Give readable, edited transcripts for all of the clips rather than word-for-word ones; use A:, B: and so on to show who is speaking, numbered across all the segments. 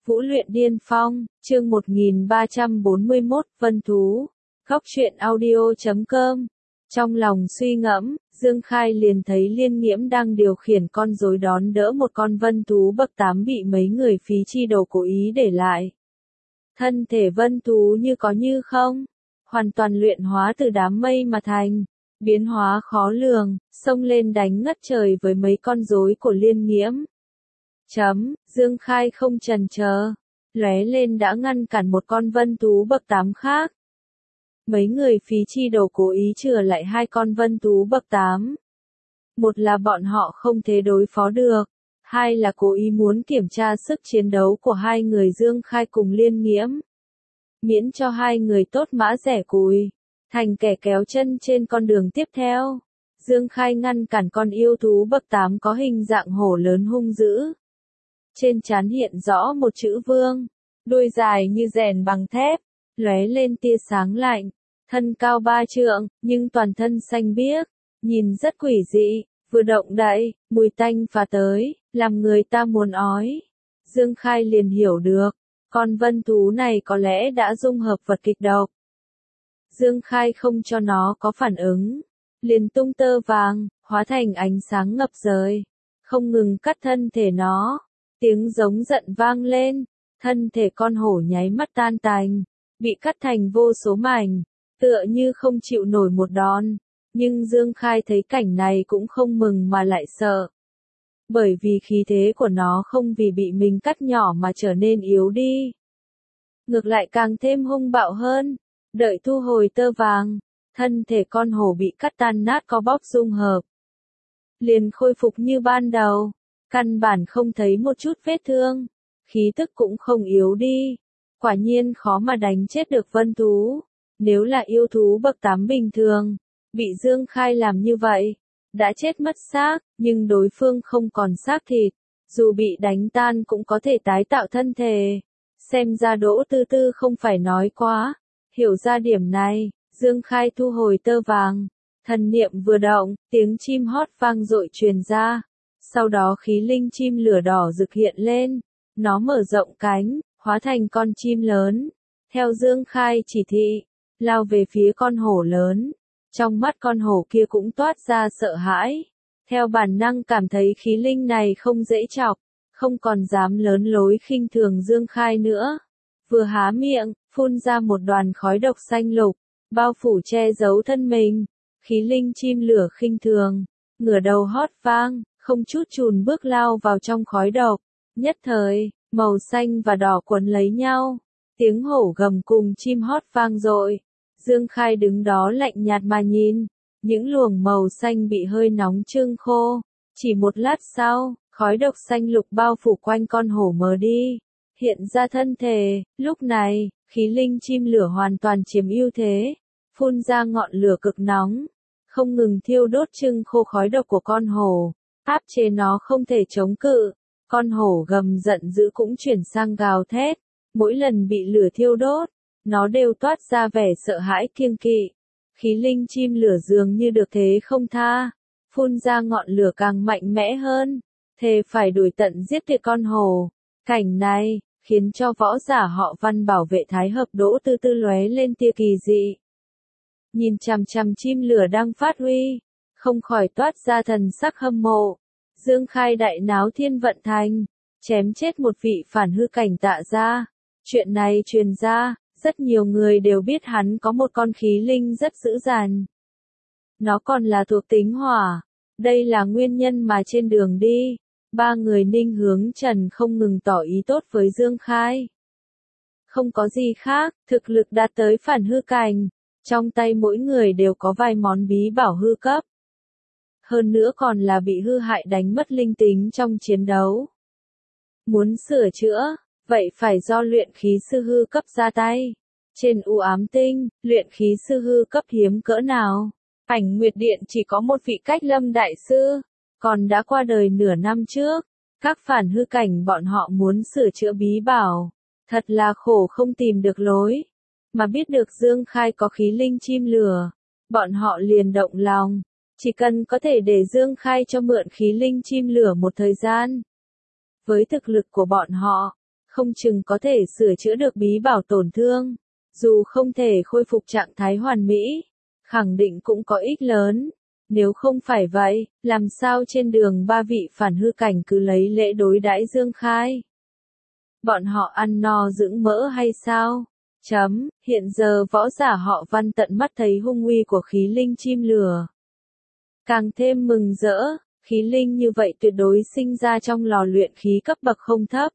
A: Vũ luyện điên phong, chương 1341, Vân Thú. Góc truyện audio.com. Trong lòng suy ngẫm, Dương Khai liền thấy Liên Nghiễm đang điều khiển con rối đón đỡ một con vân thú bậc 8 bị mấy người phí chi đồ cố ý để lại. Thân thể vân thú như có như không, hoàn toàn luyện hóa từ đám mây mà thành, biến hóa khó lường, xông lên đánh ngất trời với mấy con rối của Liên Nghiễm. Dương Khai không chần chờ, lóe lên đã ngăn cản một con vân thú bậc 8 khác. Mấy người phí chi đồ cố ý chừa lại hai con vân thú bậc 8. Một là bọn họ không thể đối phó được, hai là cố ý muốn kiểm tra sức chiến đấu của hai người Dương Khai cùng Liên Nghiễm. Miễn cho hai người tốt mã rẻ cùi, thành kẻ kéo chân trên con đường tiếp theo. Dương Khai ngăn cản con yêu thú bậc 8 có hình dạng hổ lớn hung dữ. Trên trán hiện rõ một chữ vương, đuôi dài như rèn bằng thép, lóe lên tia sáng lạnh, thân cao 3 trượng, nhưng toàn thân xanh biếc, nhìn rất quỷ dị, vừa động đậy, mùi tanh phả tới, làm người ta muốn ói. Dương Khai liền hiểu được, con vân thú này có lẽ đã dung hợp vật kịch độc. Dương Khai không cho nó có phản ứng, liền tung tơ vàng, hóa thành ánh sáng ngập trời, không ngừng cắt thân thể nó. Tiếng giống giận vang lên, thân thể con hổ nháy mắt tan tành, bị cắt thành vô số mảnh, tựa như không chịu nổi một đòn. Nhưng Dương Khai thấy cảnh này cũng không mừng mà lại sợ. Bởi vì khí thế của nó không vì bị mình cắt nhỏ mà trở nên yếu đi. Ngược lại càng thêm hung bạo hơn, đợi thu hồi tơ vàng, thân thể con hổ bị cắt tan nát có bóc dung hợp. Liền khôi phục như ban đầu. Căn bản không thấy một chút vết thương, khí tức cũng không yếu đi. Quả nhiên khó mà đánh chết được vân thú. Nếu là yêu thú bậc 8 bình thường, bị Dương Khai làm như vậy, đã chết mất xác, nhưng đối phương không còn xác thịt, dù bị đánh tan cũng có thể tái tạo thân thể. Xem ra Đỗ Tư Tư không phải nói quá, hiểu ra điểm này, Dương Khai thu hồi tơ vàng, thần niệm vừa động, tiếng chim hót vang dội truyền ra. Sau đó khí linh chim lửa đỏ rực hiện lên, nó mở rộng cánh, hóa thành con chim lớn, theo Dương Khai chỉ thị, lao về phía con hổ lớn. Trong mắt con hổ kia cũng toát ra sợ hãi, theo bản năng cảm thấy khí linh này không dễ chọc, không còn dám lớn lối khinh thường Dương Khai nữa. Vừa há miệng, phun ra một đoàn khói độc xanh lục, bao phủ che giấu thân mình. Khí linh chim lửa khinh thường, ngửa đầu hót vang, không chút chùn bước lao vào trong khói độc. Nhất thời, màu xanh và đỏ quấn lấy nhau, tiếng hổ gầm cùng chim hót vang dội. Dương Khai đứng đó lạnh nhạt mà nhìn, những luồng màu xanh bị hơi nóng trưng khô. Chỉ một lát sau, khói độc xanh lục bao phủ quanh con hổ mờ đi, hiện ra thân thể. Lúc này, khí linh chim lửa hoàn toàn chiếm ưu thế, phun ra ngọn lửa cực nóng, không ngừng thiêu đốt trưng khô khói độc của con hổ. Áp chế nó không thể chống cự, con hổ gầm giận dữ cũng chuyển sang gào thét, mỗi lần bị lửa thiêu đốt, nó đều toát ra vẻ sợ hãi kiêng kỵ. Khí linh chim lửa dường như được thế không tha, phun ra ngọn lửa càng mạnh mẽ hơn, thề phải đuổi tận giết tuyệt con hổ. Cảnh này, khiến cho võ giả họ Văn bảo vệ Thái Hợp Đỗ Tư Tư lóe lên tia kỳ dị. Nhìn chằm chằm chim lửa đang phát huy, không khỏi toát ra thần sắc hâm mộ. Dương Khai đại náo thiên vận thành, chém chết một vị phản hư cảnh Tạ gia. Chuyện này truyền ra, rất nhiều người đều biết hắn có một con khí linh rất dữ dằn. Nó còn là thuộc tính hỏa. Đây là nguyên nhân mà trên đường đi, ba người Ninh Hướng Trần không ngừng tỏ ý tốt với Dương Khai. Không có gì khác, thực lực đạt tới phản hư cảnh, trong tay mỗi người đều có vài món bí bảo hư cấp. Hơn nữa còn là bị hư hại đánh mất linh tính trong chiến đấu. Muốn sửa chữa, vậy phải do luyện khí sư hư cấp ra tay. Trên U Ám Tinh, luyện khí sư hư cấp hiếm cỡ nào. Ảnh Nguyệt Điện chỉ có một vị Cách Lâm đại sư, còn đã qua đời nửa năm trước. Các phản hư cảnh bọn họ muốn sửa chữa bí bảo, thật là khổ không tìm được lối. Mà biết được Dương Khai có khí linh chim lửa, bọn họ liền động lòng. Chỉ cần có thể để Dương Khai cho mượn khí linh chim lửa một thời gian. Với thực lực của bọn họ, không chừng có thể sửa chữa được bí bảo tổn thương. Dù không thể khôi phục trạng thái hoàn mỹ, khẳng định cũng có ích lớn. Nếu không phải vậy, làm sao trên đường ba vị phản hư cảnh cứ lấy lễ đối đãi Dương Khai? Bọn họ ăn no dưỡng mỡ hay sao? Hiện giờ võ giả họ Văn tận mắt thấy hung uy của khí linh chim lửa. Càng thêm mừng rỡ, khí linh như vậy tuyệt đối sinh ra trong lò luyện khí cấp bậc không thấp.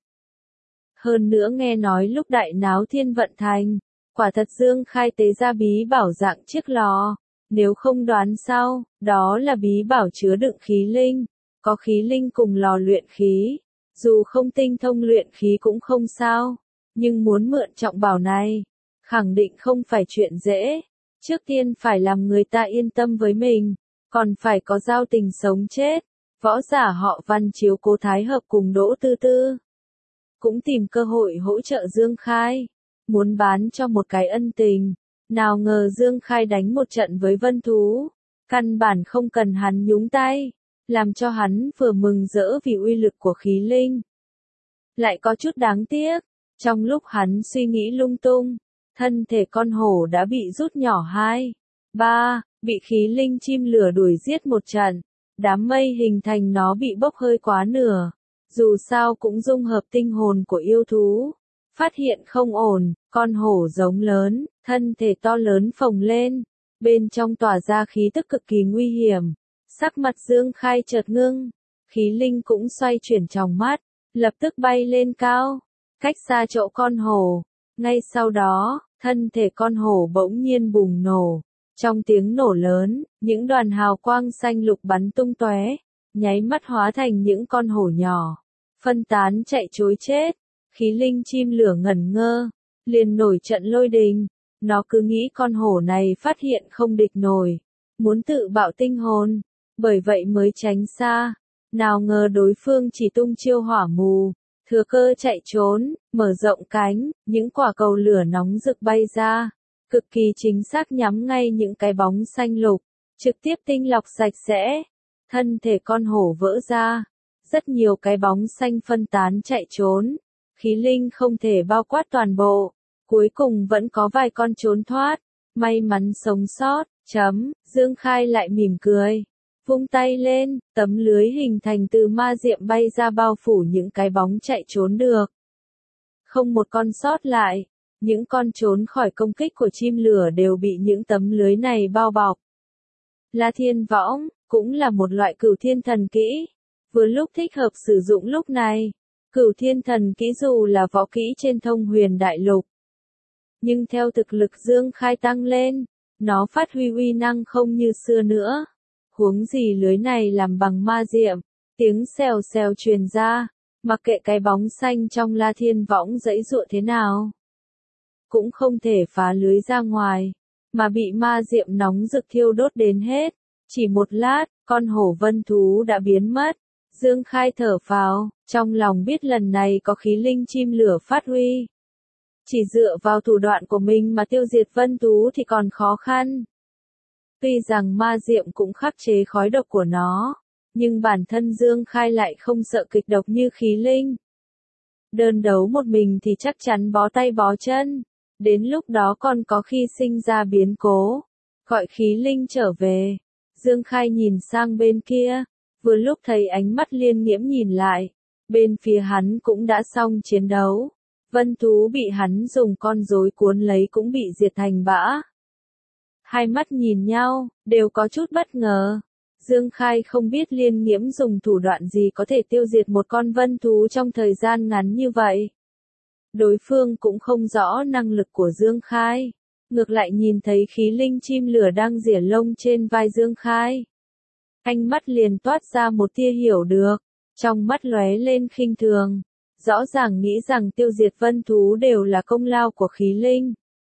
A: Hơn nữa nghe nói lúc đại náo thiên vận thành, quả thật Dương Khai tế ra bí bảo dạng chiếc lò. Nếu không đoán sao, đó là bí bảo chứa đựng khí linh. Có khí linh cùng lò luyện khí. Dù không tinh thông luyện khí cũng không sao. Nhưng muốn mượn trọng bảo này, khẳng định không phải chuyện dễ. Trước tiên phải làm người ta yên tâm với mình, còn phải có giao tình sống chết. Võ giả họ Văn chiếu cố Thái Hợp cùng Đỗ Tư Tư cũng tìm cơ hội hỗ trợ Dương Khai, muốn bán cho một cái ân tình. Nào ngờ Dương Khai đánh một trận với Vân Thú, căn bản không cần hắn nhúng tay, làm cho hắn vừa mừng rỡ vì uy lực của khí linh. Lại có chút đáng tiếc, trong lúc hắn suy nghĩ lung tung, thân thể con hổ đã bị rút nhỏ 2, 3, bị khí linh chim lửa đuổi giết một trận. Đám mây hình thành nó bị bốc hơi quá nửa. Dù sao cũng dung hợp tinh hồn của yêu thú. Phát hiện không ổn, con hổ giống lớn, thân thể to lớn phồng lên. Bên trong tỏa ra khí tức cực kỳ nguy hiểm. Sắc mặt Dương Khai chợt ngưng. Khí linh cũng xoay chuyển trong mắt, lập tức bay lên cao, cách xa chỗ con hổ. Ngay sau đó, thân thể con hổ bỗng nhiên bùng nổ. Trong tiếng nổ lớn, những đoàn hào quang xanh lục bắn tung tóe, nháy mắt hóa thành những con hổ nhỏ, phân tán chạy trối chết. Khí linh chim lửa ngẩn ngơ, liền nổi trận lôi đình. Nó cứ nghĩ con hổ này phát hiện không địch nổi, muốn tự bạo tinh hồn, bởi vậy mới tránh xa. Nào ngờ đối phương chỉ tung chiêu hỏa mù, thừa cơ chạy trốn, mở rộng cánh, những quả cầu lửa nóng rực bay ra. Cực kỳ chính xác nhắm ngay những cái bóng xanh lục, trực tiếp tinh lọc sạch sẽ. Thân thể con hổ vỡ ra, rất nhiều cái bóng xanh phân tán chạy trốn. Khí linh không thể bao quát toàn bộ, cuối cùng vẫn có vài con trốn thoát, may mắn sống sót. Dương Khai lại mỉm cười, vung tay lên, tấm lưới hình thành từ ma diệm bay ra bao phủ những cái bóng chạy trốn được. Không một con sót lại. Những con trốn khỏi công kích của chim lửa đều bị những tấm lưới này bao bọc. La Thiên Võng, cũng là một loại cửu thiên thần kỹ. Vừa lúc thích hợp sử dụng lúc này. Cửu thiên thần kỹ dù là võ kỹ trên thông huyền đại lục. Nhưng theo thực lực Dương Khai tăng lên, nó phát huy uy năng không như xưa nữa. Huống gì lưới này làm bằng ma diệm, tiếng xèo xèo truyền ra, mặc kệ cái bóng xanh trong La Thiên Võng giãy giụa thế nào. Cũng không thể phá lưới ra ngoài, mà bị ma diệm nóng rực thiêu đốt đến hết. Chỉ một lát, con hổ vân thú đã biến mất. Dương Khai thở phào, trong lòng biết lần này có khí linh chim lửa phát huy. Chỉ dựa vào thủ đoạn của mình mà tiêu diệt vân thú thì còn khó khăn. Tuy rằng ma diệm cũng khắc chế khói độc của nó, nhưng bản thân Dương Khai lại không sợ kịch độc như khí linh. Đơn đấu một mình thì chắc chắn bó tay bó chân. Đến lúc đó còn có khi sinh ra biến cố. Gọi khí linh trở về. Dương Khai nhìn sang bên kia. Vừa lúc thấy ánh mắt Liên Nghiễm nhìn lại. Bên phía hắn cũng đã xong chiến đấu. Vân thú bị hắn dùng con rối cuốn lấy cũng bị diệt thành bã. Hai mắt nhìn nhau, đều có chút bất ngờ. Dương Khai không biết Liên Nghiễm dùng thủ đoạn gì có thể tiêu diệt một con vân thú trong thời gian ngắn như vậy. Đối phương cũng không rõ năng lực của Dương Khai. Ngược lại nhìn thấy khí linh chim lửa đang rỉa lông trên vai Dương Khai. Ánh mắt liền toát ra một tia hiểu được. Trong mắt lóe lên khinh thường. Rõ ràng nghĩ rằng tiêu diệt vân thú đều là công lao của khí linh.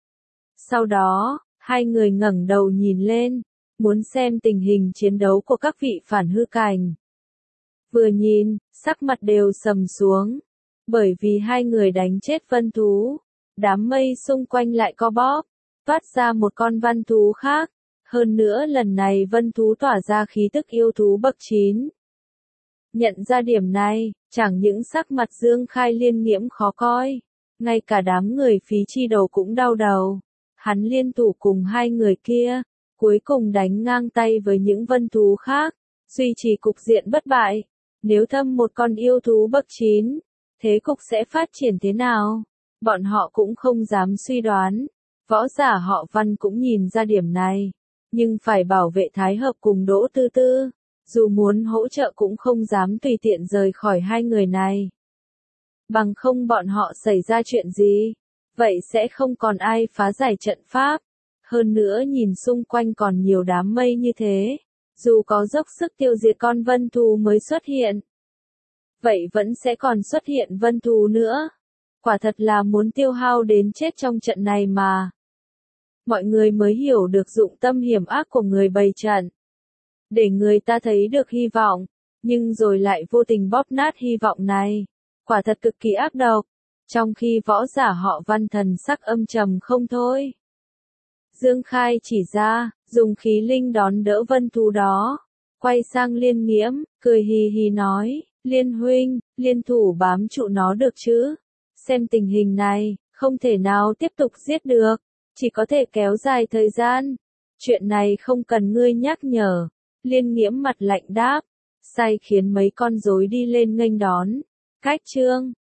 A: Sau đó, hai người ngẩng đầu nhìn lên. Muốn xem tình hình chiến đấu của các vị phản hư cảnh. Vừa nhìn, sắc mặt đều sầm xuống. Bởi vì hai người đánh chết vân thú, đám mây xung quanh lại co bóp, toát ra một con vân thú khác. Hơn nữa lần này vân thú tỏa ra khí tức yêu thú bậc 9. Nhận ra điểm này, chẳng những sắc mặt Dương Khai Liên Nghiễm khó coi, ngay cả đám người Phí Chi Đầu cũng đau đầu. Hắn liên thủ cùng hai người kia, cuối cùng đánh ngang tay với những vân thú khác, duy trì cục diện bất bại. Nếu thâm một con yêu thú bậc 9, thế cục sẽ phát triển thế nào? Bọn họ cũng không dám suy đoán. Võ giả họ Văn cũng nhìn ra điểm này, nhưng phải bảo vệ Thái Hợp cùng Đỗ Tư Tư, dù muốn hỗ trợ cũng không dám tùy tiện rời khỏi hai người này. Bằng không bọn họ xảy ra chuyện gì, vậy sẽ không còn ai phá giải trận pháp. Hơn nữa nhìn xung quanh còn nhiều đám mây như thế, dù có dốc sức tiêu diệt con vân thú mới xuất hiện, vậy vẫn sẽ còn xuất hiện vân thú nữa. Quả thật là muốn tiêu hao đến chết trong trận này mà. Mọi người mới hiểu được dụng tâm hiểm ác của người bày trận. Để người ta thấy được hy vọng, nhưng rồi lại vô tình bóp nát hy vọng này. Quả thật cực kỳ ác độc. Trong khi võ giả họ Văn thần sắc âm trầm không thôi. Dương Khai chỉ ra, dùng khí linh đón đỡ vân thú đó. Quay sang Liên Nghiễm, cười hì hì nói, Liên huynh, liên thủ bám trụ nó được chứ? Xem tình hình này, không thể nào tiếp tục giết được, chỉ có thể kéo dài thời gian. Chuyện này không cần ngươi nhắc nhở. Liên Nghiễm mặt lạnh đáp, sai khiến mấy con rối đi lên nghênh đón. Cách chương